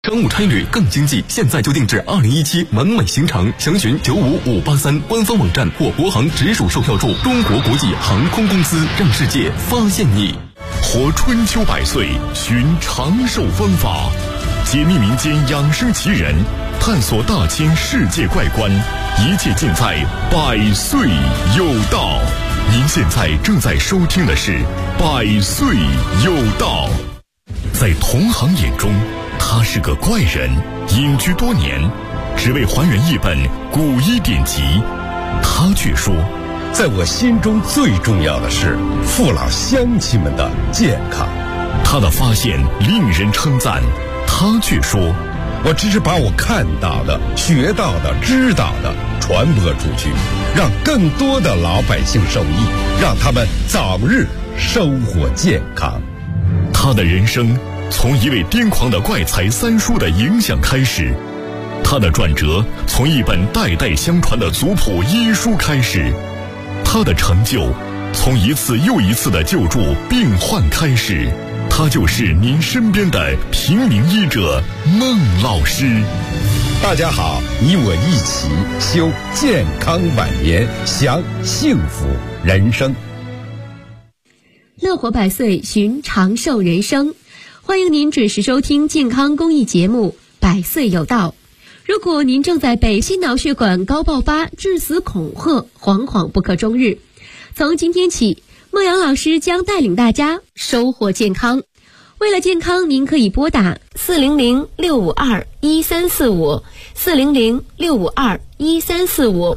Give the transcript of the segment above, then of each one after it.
商务差旅更经济，现在就定制2017完美行程，详询95583官方网站或国航直属售票处。中国国际航空公司，让世界发现你。 活春秋百岁，寻长寿方法，解密民间养生奇人，探索大千世界怪观，一切尽在百岁有道。您现在正在收听的是百岁有道。在同行眼中，他是个怪人，隐居多年，只为还原一本古医典籍。他却说， 在我心中最重要的是父老乡亲们的健康。 他的发现令人称赞，他却说， 我只是把我看到的、学到的、知道的传播出去，让更多的老百姓受益，让他们早日收获健康。 他的人生从一位癫狂的怪才三叔的影响开始，他的转折从一本代代相传的族谱医书开始，他的成就从一次又一次的救助病患开始。他就是您身边的平民医者孟老师。 大家好，你我一起修健康晚年，享幸福人生。 乐活百岁，寻长寿人生。欢迎您准时收听健康公益节目《百岁有道》。如果您正在被心脑血管高爆发、致死恐吓，惶惶不可终日，从今天起，孟阳老师将带领大家收获健康。为了健康，您可以拨打400-652-1345 400-652-1345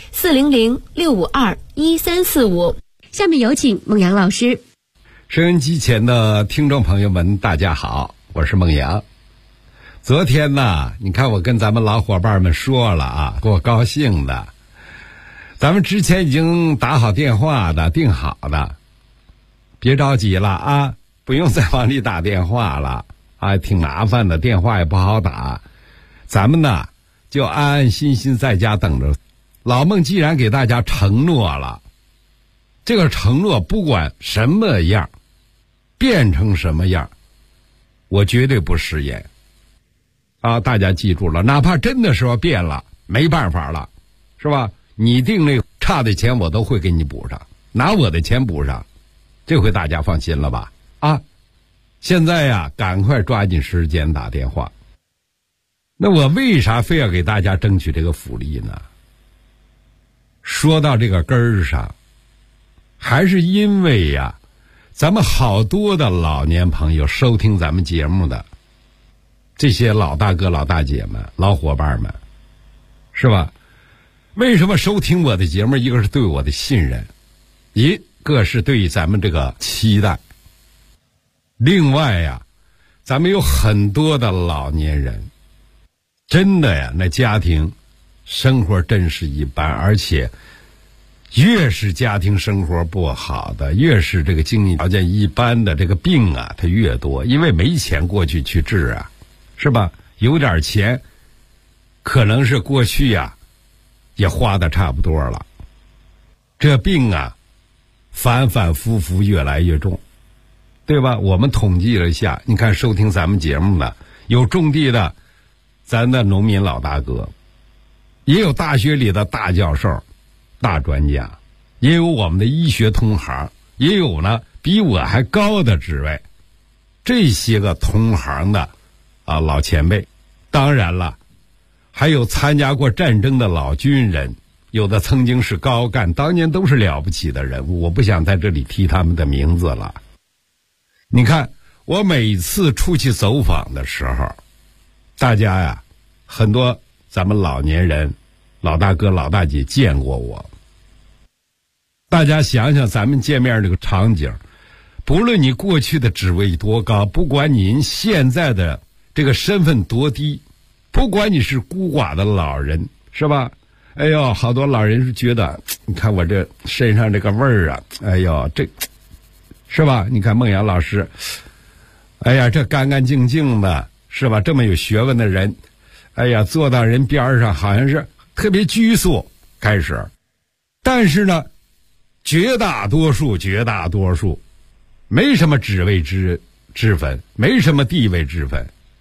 400-652-1345。下面有请孟阳老师。 收音机前的听众朋友们，大家好，我是孟阳。昨天呢，你看我跟咱们老伙伴们说了啊，给我高兴的。咱们之前已经打好电话的，定好的，别着急了啊，不用再往里打电话了啊，挺麻烦的，电话也不好打。咱们呢，就安安心心在家等着。老孟既然给大家承诺了，这个承诺不管什么样，变成什么样，我绝对不食言啊！大家记住了，哪怕真的时候变了，没办法了，是吧？你定那差的钱我都会给你补上，拿我的钱补上，这回大家放心了吧？啊！现在呀，赶快抓紧时间打电话。那我为啥非要给大家争取这个福利呢？说到这个根儿上，还是因为呀，咱们好多的老年朋友收听咱们节目的这些老大哥老大姐们老伙伴们，是吧？为什么收听我的节目？一个是对我的信任，一个是对咱们这个期待。另外呀，咱们有很多的老年人，真的呀，那家庭生活真是一般，而且越是家庭生活不好的，越是这个经济条件一般的，这个病啊它越多，因为没钱过去去治啊，是吧？有点钱可能是过去呀也花的差不多了，这病啊反反复复越来越重，对吧？我们统计了一下，你看收听咱们节目的有种地的咱的农民老大哥，也有大学里的大教授大专家，也有我们的医学同行，也有呢比我还高的职位，这些个同行的啊老前辈，当然了还有参加过战争的老军人，有的曾经是高干，当年都是了不起的人物，我不想在这里提他们的名字了。你看我每次出去走访的时候，大家呀很多咱们老年人老大哥老大姐见过我，大家想想咱们见面这个场景，不论你过去的职位多高，不管您现在的这个身份多低，不管你是孤寡的老人，是吧？哎呦，好多老人是觉得，你看我这身上这个味儿啊，哎呦，这是吧？你看孟阳老师，哎呀，这干干净净的，是吧？这么有学问的人，哎呀，坐到人边上好像是特别拘束开始，但是呢，绝大多数没什么职位之分，没什么地位之分，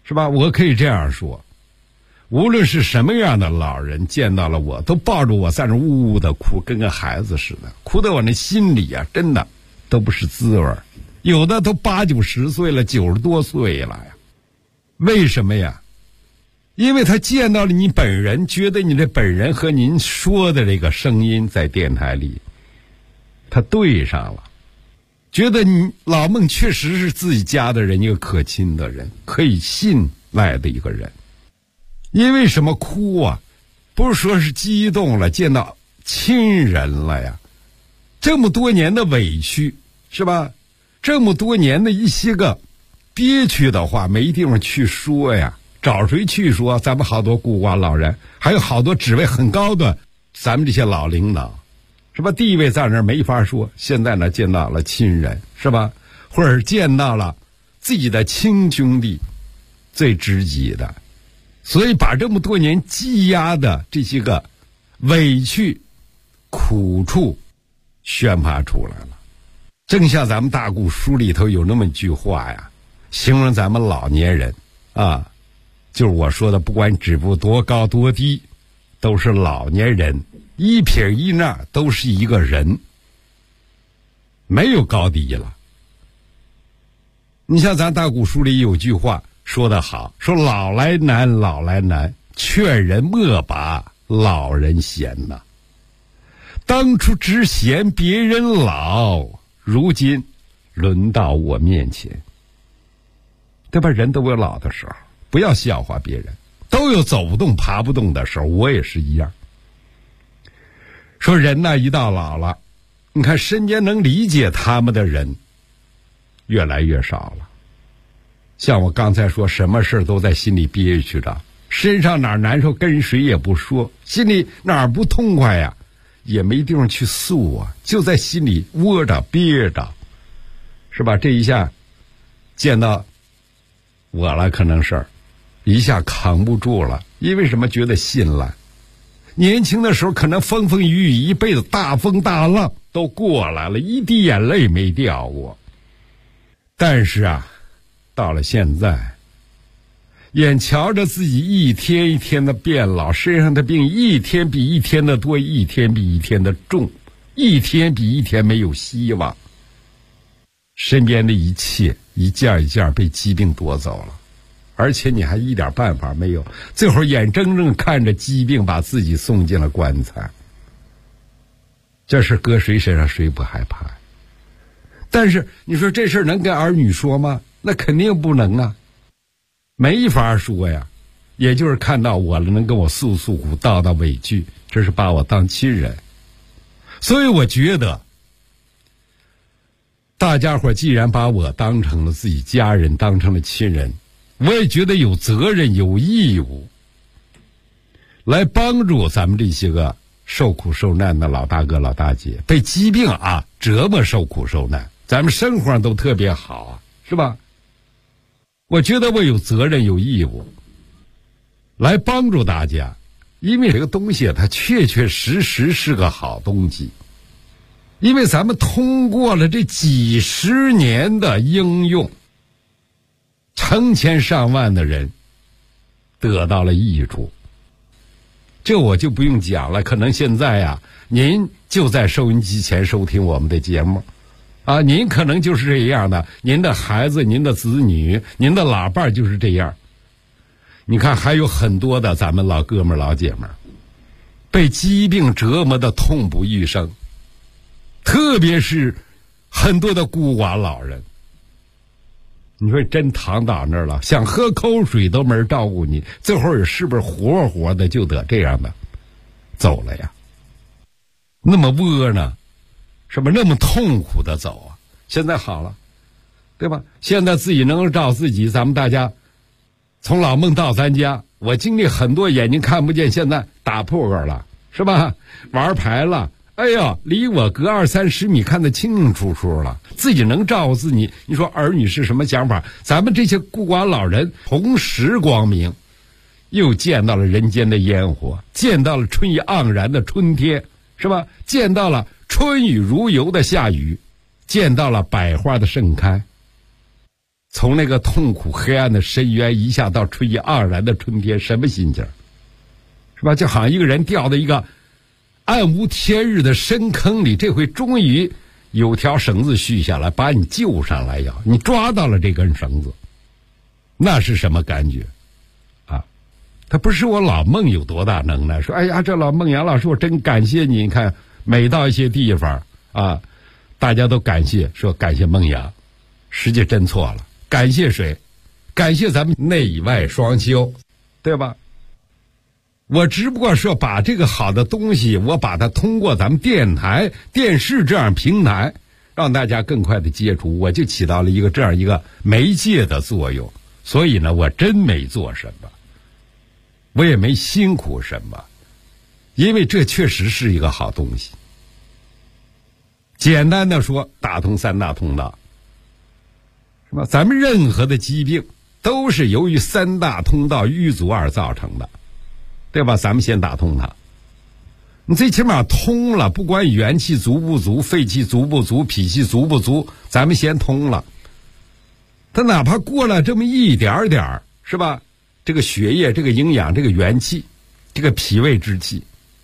是吧？我可以这样说，无论是什么样的老人见到了我，都抱着我在那呜呜的哭，跟个孩子似的，哭得我那心里啊，真的都不是滋味。有的都80、90岁了，90多岁了呀。为什么呀？因为他见到了你本人，觉得你这本人和您说的这个声音在电台里他对上了，觉得你老孟确实是自己家的人，一个可亲的人，可以信赖的一个人。因为什么哭啊？不是说是激动了，见到亲人了呀。这么多年的委屈，是吧？这么多年的一些个憋屈的话没地方去说呀，找谁去说？咱们好多孤寡老人，还有好多职位很高的咱们这些老领导，是吧？地位在那儿没法说，现在呢见到了亲人，是吧？或者见到了自己的亲兄弟，最知己的，所以把这么多年积压的这些个委屈苦处宣发出来了。正像咱们大古书里头有那么一句话呀，形容咱们老年人啊，就是我说的，不管职务多高多低，都是老年人，一撇一捺都是一个人，没有高低了。你像咱大古书里有句话说得好，说老来难，老来难，劝人莫把老人嫌呐。当初只嫌别人老，如今轮到我面前，对吧？人都有老的时候，不要笑话别人，都有走不动爬不动的时候，我也是一样。说人呢，一到老了，你看身边能理解他们的人越来越少了。像我刚才说，什么事都在心里憋屈着，身上哪儿难受跟谁也不说，心里哪儿不痛快呀，也没地方去诉啊，就在心里窝着憋着，是吧？这一下见到我了，可能是一下扛不住了。因为什么？觉得心烂。年轻的时候可能风风雨雨一辈子，大风大浪都过来了，一滴眼泪没掉过。但是啊，到了现在，眼瞧着自己一天一天的变老，身上的病一天比一天的多，一天比一天的重，一天比一天没有希望。身边的一切一件一件被疾病夺走了，而且你还一点办法没有，最后眼睁睁看着疾病把自己送进了棺材。这事搁谁身上谁不害怕？但是你说这事能跟儿女说吗？那肯定不能啊，没法说呀。也就是看到我了，能跟我诉诉苦，道道委屈，这是把我当亲人。所以我觉得大家伙既然把我当成了自己家人，当成了亲人，我也觉得有责任有义务来帮助咱们这些个受苦受难的老大哥老大姐，被疾病啊折磨受苦受难，咱们生活上都特别好啊，是吧？我觉得我有责任有义务来帮助大家，因为这个东西它确确实实是个好东西。因为咱们通过了这几十年的应用，成千上万的人得到了益处，这我就不用讲了。可能现在呀，您就在收音机前收听我们的节目啊，您可能就是这样的，您的孩子、您的子女、您的老伴就是这样。你看还有很多的咱们老哥们老姐们被疾病折磨的痛不欲生，特别是很多的孤寡老人，你说真躺到那儿了，想喝口水都没人照顾你，最后是不是活活的就得这样的走了呀？那么窝呢，是不是那么痛苦的走啊？现在好了，对吧？现在自己能够照自己，咱们大家从老孟到咱家，我经历很多眼睛看不见，现在打扑克了，是吧？玩牌了，哎呀，离我隔20-30米看得清清楚楚了，自己能照顾自己。你说儿女是什么想法？咱们这些孤寡老人同时光明，又见到了人间的烟火，见到了春意盎然的春天，是吧？见到了春雨如油的下雨，见到了百花的盛开。 从那个痛苦黑暗的深渊一下到春意盎然的春天，什么心情？是吧？就好像一个人掉到一个暗无天日的深坑里，这回终于有条绳子续下来，把你救上来呀！你抓到了这根绳子，那是什么感觉啊？他不是我老孟有多大能耐，说哎呀，这老孟杨老师，我真感谢你。你看，每到一些地方啊，大家都感谢，说感谢孟杨，实际真错了。感谢谁？感谢咱们内外双修，对吧？我只不过说把这个好的东西，我把它通过咱们电台、电视这样平台，让大家更快的接触，我就起到了这样一个媒介的作用。所以呢，我真没做什么，我也没辛苦什么，因为这确实是一个好东西。简单的说，打通三大通道，是吧？咱们任何的疾病都是由于三大通道瘀阻而造成的，对吧？咱们先打通它，你最起码通了，不管元气足不足、肺气足不足、脾气足不足，咱们先通了。它哪怕过了这么一点点，是吧？这个血液、这个营养、这个元气、这个脾胃之气，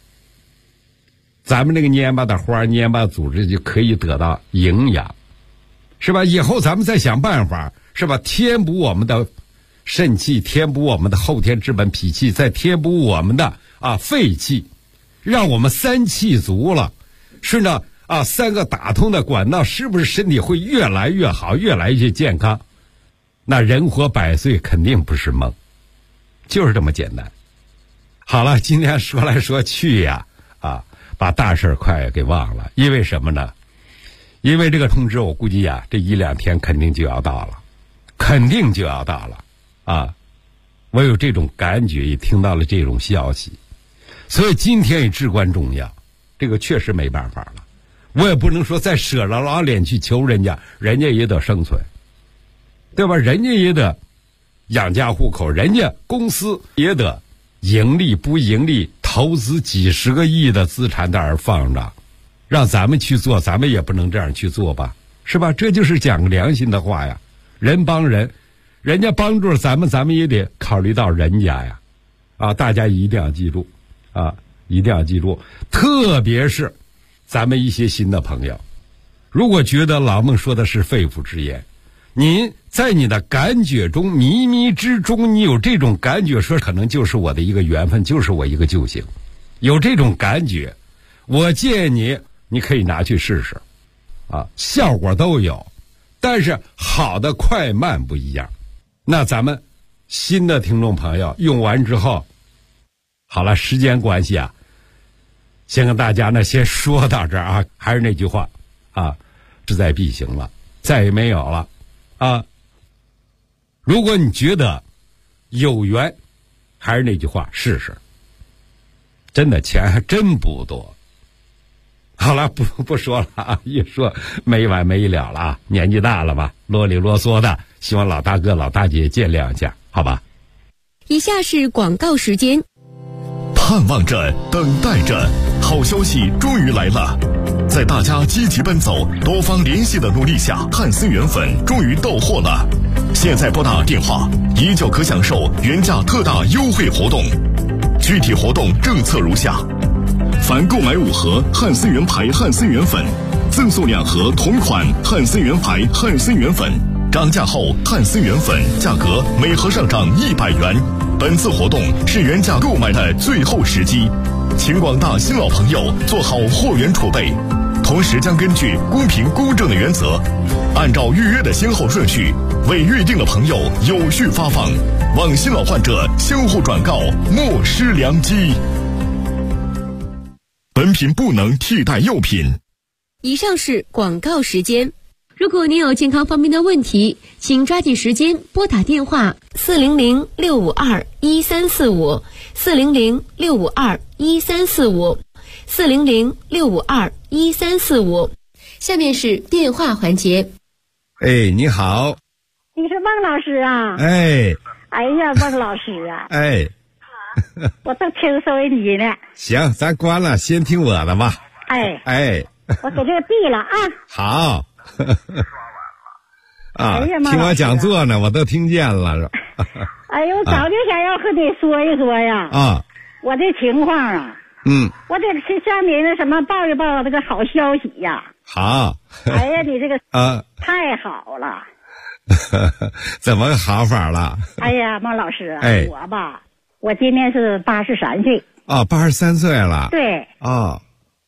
咱们这个蔫巴的花、蔫巴组织就可以得到营养，是吧？以后咱们再想办法，是吧？填补我们的肾气，填补我们的后天之本脾气，再填补我们的肺气，让我们三气足了，顺着三个打通的管道，是不是身体会越来越好，越来越健康？那人活100岁肯定不是梦，就是这么简单。好了，今天说来说去呀，把大事快给忘了。因为什么呢？因为这个通知我估计这1-2天肯定就要到了，肯定就要到了我有这种感觉，也听到了这种消息，所以今天也至关重要。这个确实没办法了，我也不能说再舍了老脸去求人家，人家也得生存，对吧？人家也得养家糊口，人家公司也得盈利不盈利，投资几十个亿的资产在那儿放着，让咱们去做，咱们也不能这样去做吧，是吧？这就是讲良心的话呀，人帮人，人家帮助咱们，咱们也得考虑到人家呀，大家一定要记住一定要记住，特别是咱们一些新的朋友，如果觉得老孟说的是肺腑之言，您在你的感觉中，靡靡之中，你有这种感觉，说可能就是我的一个缘分，就是我一个救星，有这种感觉，我建议你可以拿去试试效果都有，但是好的快慢不一样。那咱们新的听众朋友用完之后，好了，时间关系先跟大家呢先说到这儿还是那句话志在必行了，再也没有了如果你觉得有缘，还是那句话，试试，真的钱还真不多。好了，不说了一说没完没了了年纪大了吧，啰里啰嗦的，希望老大哥老大姐见谅一下，好吧。 以下是广告时间。 盼望着，等待着，好消息终于来了！在大家积极奔走、多方联系的努力下，汉森原粉终于到货了。现在拨打电话，依旧可享受原价特大优惠活动。具体活动政策如下：凡购买5盒汉森原牌汉森原粉，赠送2盒同款汉森原牌汉森原粉。涨价后，汉森原粉价格每盒上涨100元。本次活动是原价购买的最后时机，请广大新老朋友做好货源储备，同时将根据公平公正的原则，按照预约的先后顺序，为预定的朋友有序发放，望新老患者相互转告，莫失良机。本品不能替代药品。 以上是广告时间。如果您有健康方面的问题，请抓紧时间拨打电话400-652-1345 400-652-1345 400-652-1345。下面是电话环节。 你好。 你是孟老师啊？ 哎呀，孟老师啊！我正听收音机呢。 行，咱关了，先听我的吧。 我给这闭了啊。 好。 啊， 哎呀妈， 听我讲座呢，我都听见了。 哎呦，早就想要和你说一说呀。 啊， 我这情况啊。我得向你那什么报一报这个好消息呀。 好。 哎呀，你这个太好了。 怎么个好法了？ 哎呀，孟老师，我吧，我今年是83岁。 哦，83岁了。 对。 哦。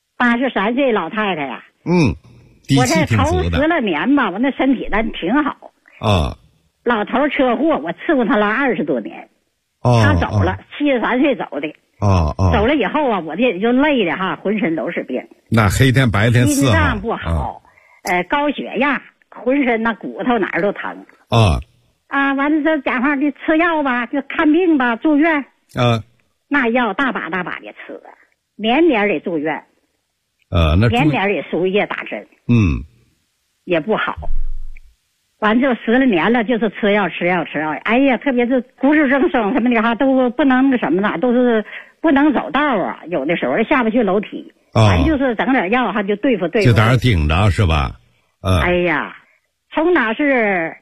83岁老太太呀。 我这头 10来年吧，我那身体咱挺好。 哦。 老头车祸，我伺候他了20多年。他走了，73岁走的。走了以后啊，我这也就累的哈，浑身都是病。 那黑天白天伺候。 心脏不好，高血压，浑身那骨头哪儿都疼。完了这讲话的吃药吧，就看病吧，住院。那药大把大把的吃，年年得住院。年年得输液打针。也不好。完就10来年了，就是吃药。哎呀，特别是骨质增生什么的哈，都不能那什么的，都是不能走道啊。有的时候下不去楼梯，完就是整点药哈，就对付。 就在那顶着是吧？ 哎呀，从哪是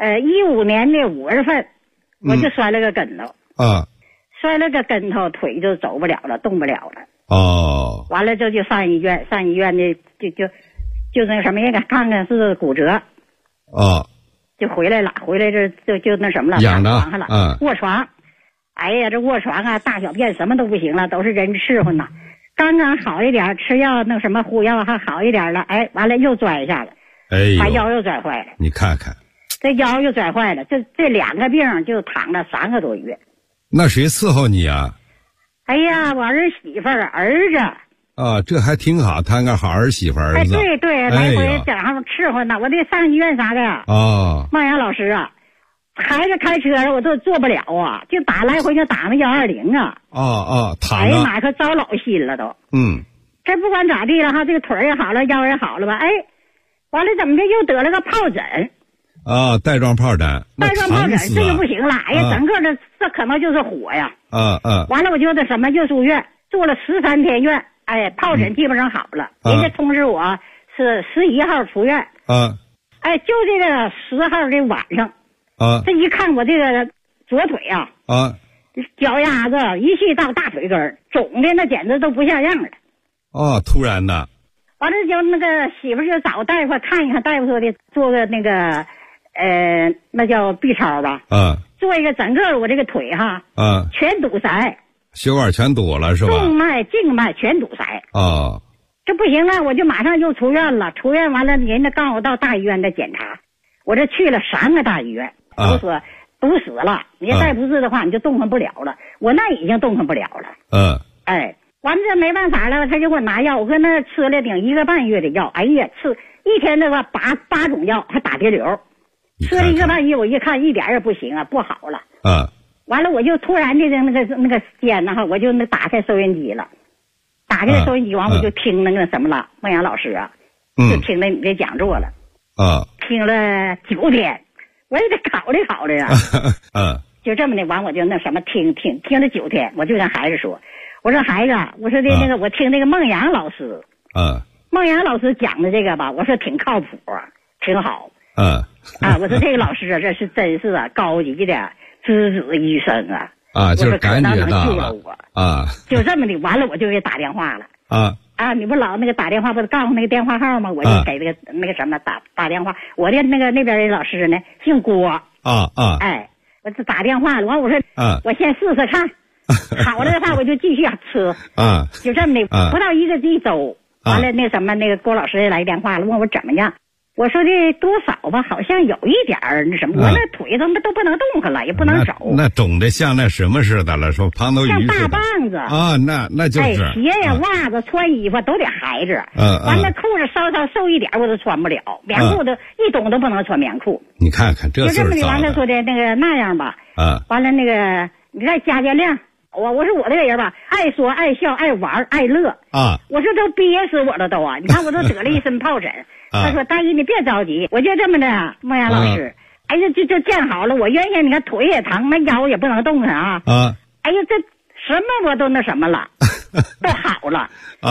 15年的5月份，我就摔了个跟头。摔了个跟头，腿就走不了了，动不了了。完了就上医院的就那什么也看看是骨折。就回来了，这就那什么了， 养着床上了，卧床。哎呀，这卧床啊，大小便什么都不行了，都是人伺候呢。刚刚好一点，吃药那什么护药还好一点了，完了又拽一下子，把腰又拽坏了。 你看看， 这腰又拽坏了，这2个病就躺了3个多月。 那谁伺候你啊？ 哎呀，我儿媳妇儿子。 这还挺好，摊个好儿媳妇儿子。 对，来回整上伺候呢。我得上医院啥的。孟阳老师啊，孩子开车我都坐不了啊，就来回就打那120啊。 躺着。 哎呀妈，可糟老心了都。这不管咋地了哈，这个腿也好了，腰也好了吧？完了怎么的又得了个疱疹。 带状疱疹。 带状疱疹这就不行了。哎呀，整个的这可能就是火呀。完了我就那什么又住院，住了13天院。疱疹基本上好了，人家通知我是11号出院。就这个10号的晚上，这一看我这个左腿啊，脚丫子一系到大腿根，肿的那简直都不像样了。 突然的。 完了就那个媳妇就找大夫看一看，大夫说的做个那个那叫 B 超吧。做一个整个我这个腿哈，全堵塞。 血管全堵了是吧？ 动脉、静脉全堵塞。这不行了，我就马上又出院了。出院完了，人家告诉我到大医院再检查。我这去了3个大医院，都说堵死了，你再不治的话，你就动弹不了了。我那已经动弹不了了。完了这没办法了，他就给我拿药，我搁那吃了顶1个半月的药。哎呀，吃一天那个8种药，还打滴流，吃了1个半月，我一看一点也不行啊，不好了。完了，我就突然的那个间呢哈，我就打开收音机了，打开收音机完，我就听那个什么了，孟阳老师啊，就听了你这讲座了，听了9天，我也得考虑呀，就这么的完，我就那什么听了9天，我就跟孩子说，我说孩子，我说的那个我听那个孟阳老师，孟阳老师讲的这个吧，我说挺靠谱啊，挺好，我说这个老师啊，这是真是啊高级的资质医生啊， 就是感觉到了就这么的，完了我就给打电话了你不老那个打电话不是告诉那个电话号吗？我就给那个什么打电话，我的那边的老师呢姓郭我就打电话了，完我说我先试试看，好了的话我就继续吃就这么的，不到一周，完了那什么那个郭老师来电话了，问我怎么样。我说的多少吧，好像有一点那什么，我那腿都不能动弹了，也不能走。 那肿的像那什么似的了，说胖头鱼似的。 像大棒子那就是。 鞋呀、袜子、穿衣服都得孩子。完了裤子稍瘦一点我都穿不了，棉裤都一动都不能穿棉裤。 你看看这事儿。 就这么的，完了说的那个那样吧。完了那个你再加量。我说我这个人吧，爱说爱笑爱玩爱乐我说都憋死我了都你看我都得了一身疱疹。他说大姨你别着急，我就这么的，孟阳老师哎呀就见好了，我原先你看腿也疼，那腰也不能动弹哎呀这什么我都那什么了都好了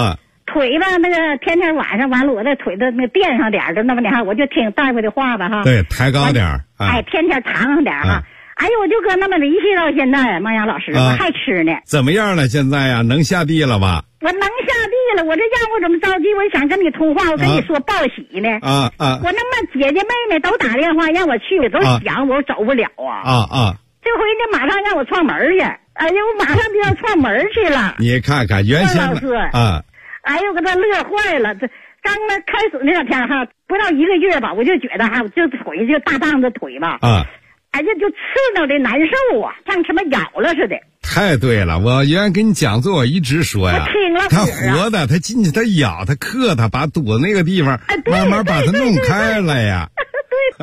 腿吧，那个天天晚上完了，我的腿的那垫上点就那么点，我就听大夫的话吧哈。 对，抬高点哎，天天长上点哈。哎呦，我就搁那么离弃到现在，孟阳老师，我还吃呢。 怎么样了？现在呀，能下地了吧？ 我能下地了，我这让我怎么着急？我想跟你通话，我跟你说报喜呢。我那么姐姐妹妹都打电话让我去，都想我走不了啊。这回呢，马上让我串门去。哎呦，我马上就要串门去了。 你看看原先哎呦，给他乐坏了。这刚开始那两天哈，不到1个月吧，我就觉得哈，就腿就大棒子腿吧。哎呀，就刺挠的难受啊，像什么咬了似的。 太对了，我原来跟你讲座我一直说呀，他活的，他进去他咬他磕他，把堵那个地方慢慢把它弄开了呀。 对。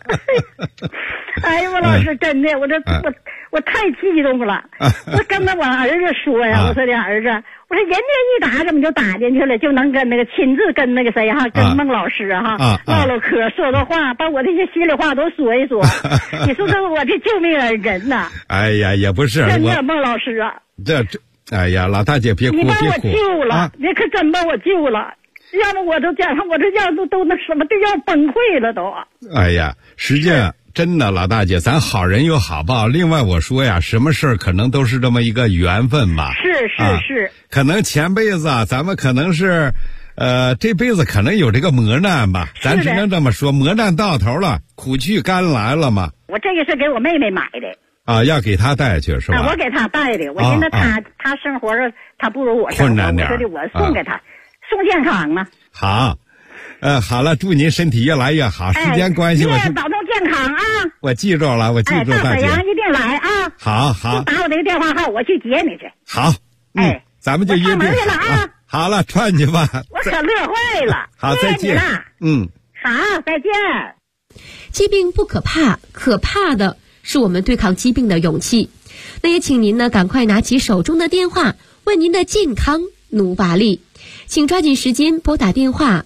哎呀，我老师真的，我太激动了。我跟我儿子说呀，我说的儿子，我说人家一打怎么就打进去了，就能跟那个亲自跟那个谁哈，跟孟老师哈唠唠嗑，说说话，把我这些心里话都说一说。你说说我这救命恩人呐！ 哎呀，也不是真的，孟老师啊， 这，哎呀，老大姐别哭， 你把我救了，你可真把我救了。要不我都加上我这样都那什么都要崩溃了都。 哎呀，实际上真的老大姐，咱好人有好报。另外我说呀，什么事儿可能都是这么一个缘分吧。 是。 可能前辈子咱们可能是，这辈子可能有这个磨难吧。咱只能这么说，磨难到头了，苦去甘来了嘛。 我这个是给我妹妹买的。 要给她带去是吧？ 我给她带的。我寻思她生活她不如我困难点， 我说的我送给她。送健康呢？ 好，好了，祝您身体越来越好。时间关系， 你也保重健康啊！ 我记住了，我记住大姐。 到沈阳一定来啊！ 好， 就打我那个电话号，我去接你去。 好，咱们就约定。 我上门去了啊！ 好了，串去吧。 我可乐坏了。 好，再见。 好，再见。 疾病不可怕，可怕的是我们对抗疾病的勇气。那也请您呢赶快拿起手中的电话，为您的健康努把力。请抓紧时间拨打电话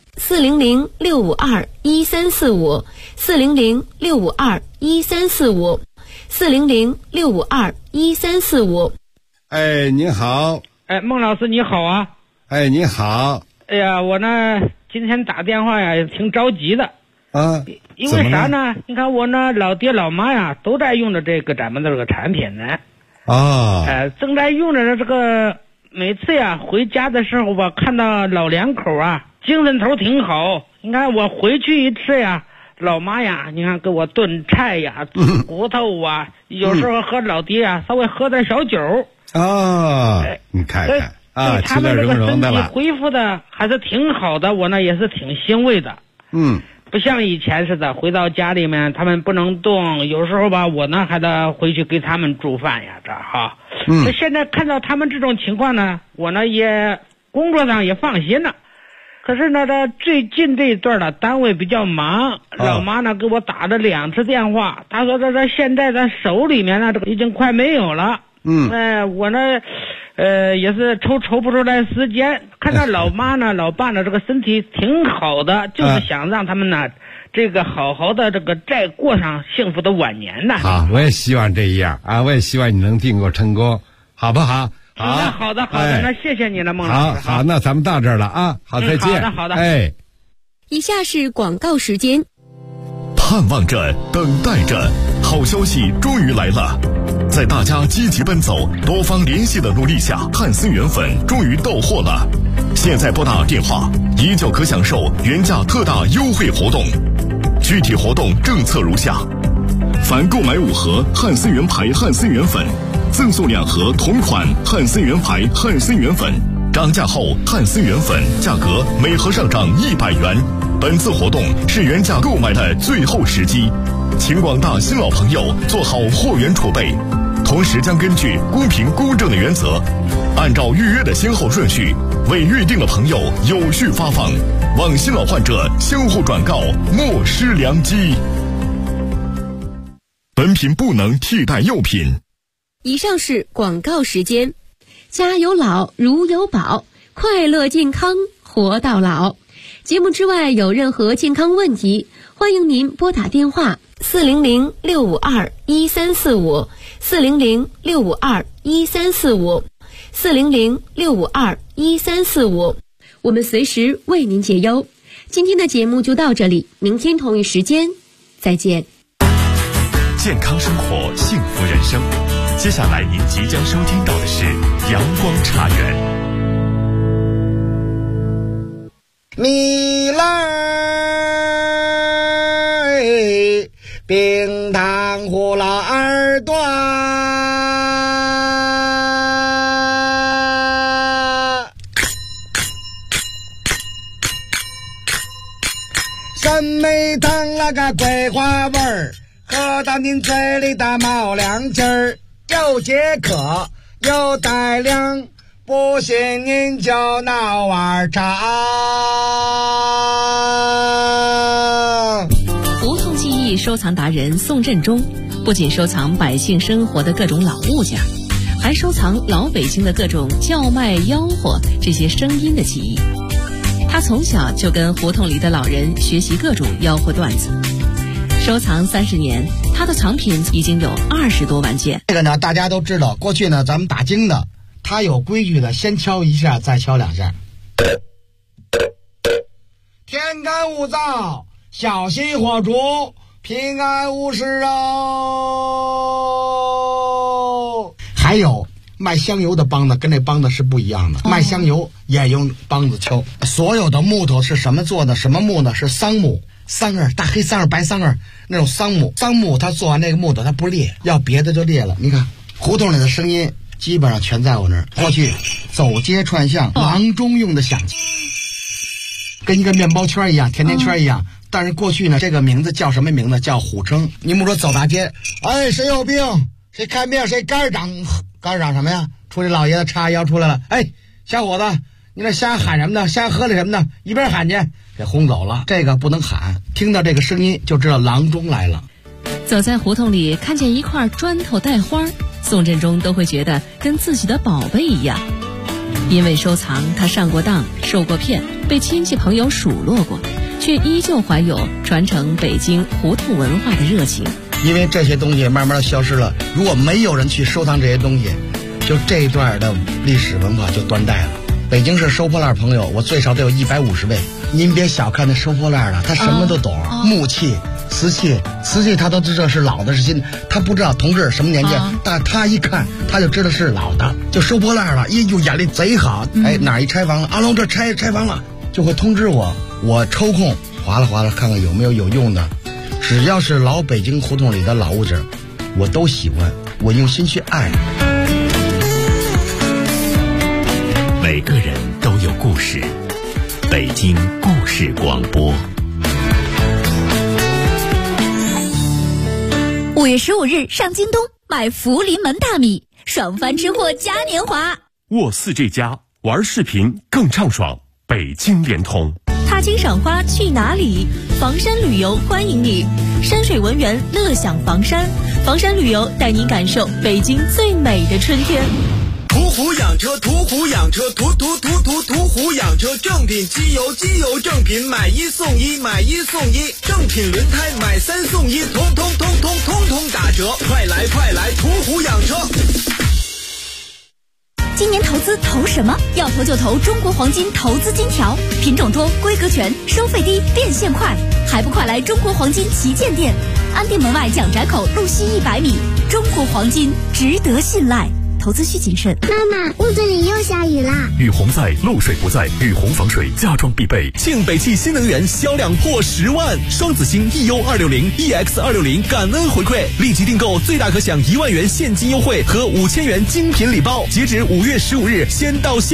400-652-1345 400-652-1345 400-652-1345。 哎，您好。 哎，孟老师你好啊。 哎，你好。 哎呀，我呢今天打电话呀挺着急的因为啥呢？你看我呢老爹老妈呀都在用着这个咱们的这个产品呢。正在用着这个。每次呀回家的时候吧，看到老两口啊精神头挺好。你看我回去一次呀，老妈呀你看给我炖菜呀煮骨头啊，有时候和老爹呀稍微喝点小酒你看看他们这个身体恢复的还是挺好的，我呢也是挺欣慰的。不像以前似的，回到家里面他们不能动，有时候吧我呢还得回去给他们煮饭呀，这哈。现在看到他们这种情况呢，我呢也工作上也放心了。可是呢，这最近这一段呢，单位比较忙，老妈呢给我打了2次电话，她说这现在在手里面呢，这个已经快没有了。我呢，也是抽不出来时间。看到老妈呢、老爸呢，这个身体挺好的，就是想让他们呢。这个好好的这个再过上幸福的晚年呢。 好，我也希望这样我也希望你能订购成功，好不好？ 好的，那谢谢你了，孟老师。 好，那咱们到这儿了啊。好，再见。 好的。 以下是广告时间。 盼望着，等待着，好消息终于来了！在大家积极奔走、多方联系的努力下，汉森原粉终于到货了。现在拨打电话，依旧可享受原价特大优惠活动。具体活动政策如下：凡购买5盒汉森原牌汉森原粉，赠送2盒同款汉森原牌汉森原粉。涨价后，汉森原粉价格每盒上涨100元。本次活动是原价购买的最后时机，请广大新老朋友做好货源储备，同时将根据公平公正的原则，按照预约的先后顺序，为预定的朋友有序发放，望新老患者相互转告，莫失良机。本品不能替代药品。 以上是广告时间。家有老，如有宝，快乐健康活到老。节目之外有任何健康问题，欢迎您拨打电话400-652-1345 400-652-1345 400-652-1345， 我们随时为您解忧。今天的节目就到这里，明天同一时间再见。 健康生活，幸福人生。接下来您即将收听到的是阳光茶园。 米勒冰糖葫芦耳朵，酸梅汤那个桂花味儿，喝到您嘴里的冒凉气儿，又解渴又带凉，不信您就闹碗茶。 胡同记忆收藏达人宋振中不仅收藏百姓生活的各种老物件，还收藏老北京的各种叫卖吆喝这些声音的记忆。他从小就跟胡同里的老人学习各种吆喝段子，收藏30年，他的藏品已经有20多万件。 这个呢，大家都知道，过去呢，咱们打更的，他有规矩的，先敲一下，再敲2下。天干物燥，小心火烛，平安无事哦。还有卖香油的梆子跟这梆子是不一样的，卖香油也用梆子敲。所有的木头是什么做的？什么木呢？是桑木，桑叶，大黑桑叶、白桑叶那种桑木。桑木它做完那个木头它不裂，要别的就裂了。你看胡同里的声音基本上全在我那儿。过去走街串巷，郎中用的响器，跟一个面包圈一样，甜甜圈一样。但是过去呢，这个名字叫什么名字？叫虎称。你们说走大街，哎，谁有病？谁看病？谁肝长？肝长什么呀？出去老爷子叉腰出来了，哎，小伙子，你那瞎喊什么呢？瞎喝的什么呢？一边喊去，给轰走了。这个不能喊，听到这个声音就知道郎中来了。 走在胡同里，看见一块砖头带花，宋振中都会觉得跟自己的宝贝一样。因为收藏，他上过当，受过骗，被亲戚朋友数落过，却依旧怀有传承北京胡同文化的热情。 因为这些东西慢慢的消失了，如果没有人去收藏这些东西，就这一段的历史文化就断代了。北京市收破烂朋友，我最少得有150位。您别小看那收破烂的，他什么都懂，木器、瓷器他都知道是老的是新的，他不知道同志什么年纪，但他一看他就知道是老的，就收破烂了。哟，眼力贼好，哎，哪一拆房了？阿龙这拆房了，就会通知我，我抽空划拉看看有没有用的。只要是老北京胡同里的老物件，我都喜欢，我用心去爱。 每个人都有故事，北京故事广播。 5月15日上京东买福临门大米，爽翻吃货嘉年华。 沃4G+玩视频更畅爽，北京联通。 踏青赏花去哪里？房山旅游欢迎你，山水文园乐享房山，房山旅游带您感受北京最美的春天。 途虎养车，途虎养车，途虎养车，正品机油正品，买1送1，买1送1，正品轮胎买3送1，通打折，快来，途虎养车。 今年投资投什么？要投就投中国黄金投资金条，品种多，规格全，收费低，变现快，还不快来中国黄金旗舰店，安定门外蒋宅口路西100米，中国黄金值得信赖。投资需谨慎。 妈妈，屋子里又下雨啦！ 雨洪在，漏水不在，雨洪防水家装必备。 庆北汽新能源销量破10万，双子星 EU260、EX260感恩回馈，立即订购最大可享1万元现金优惠和5000元精品礼包，截止5月15日，先到先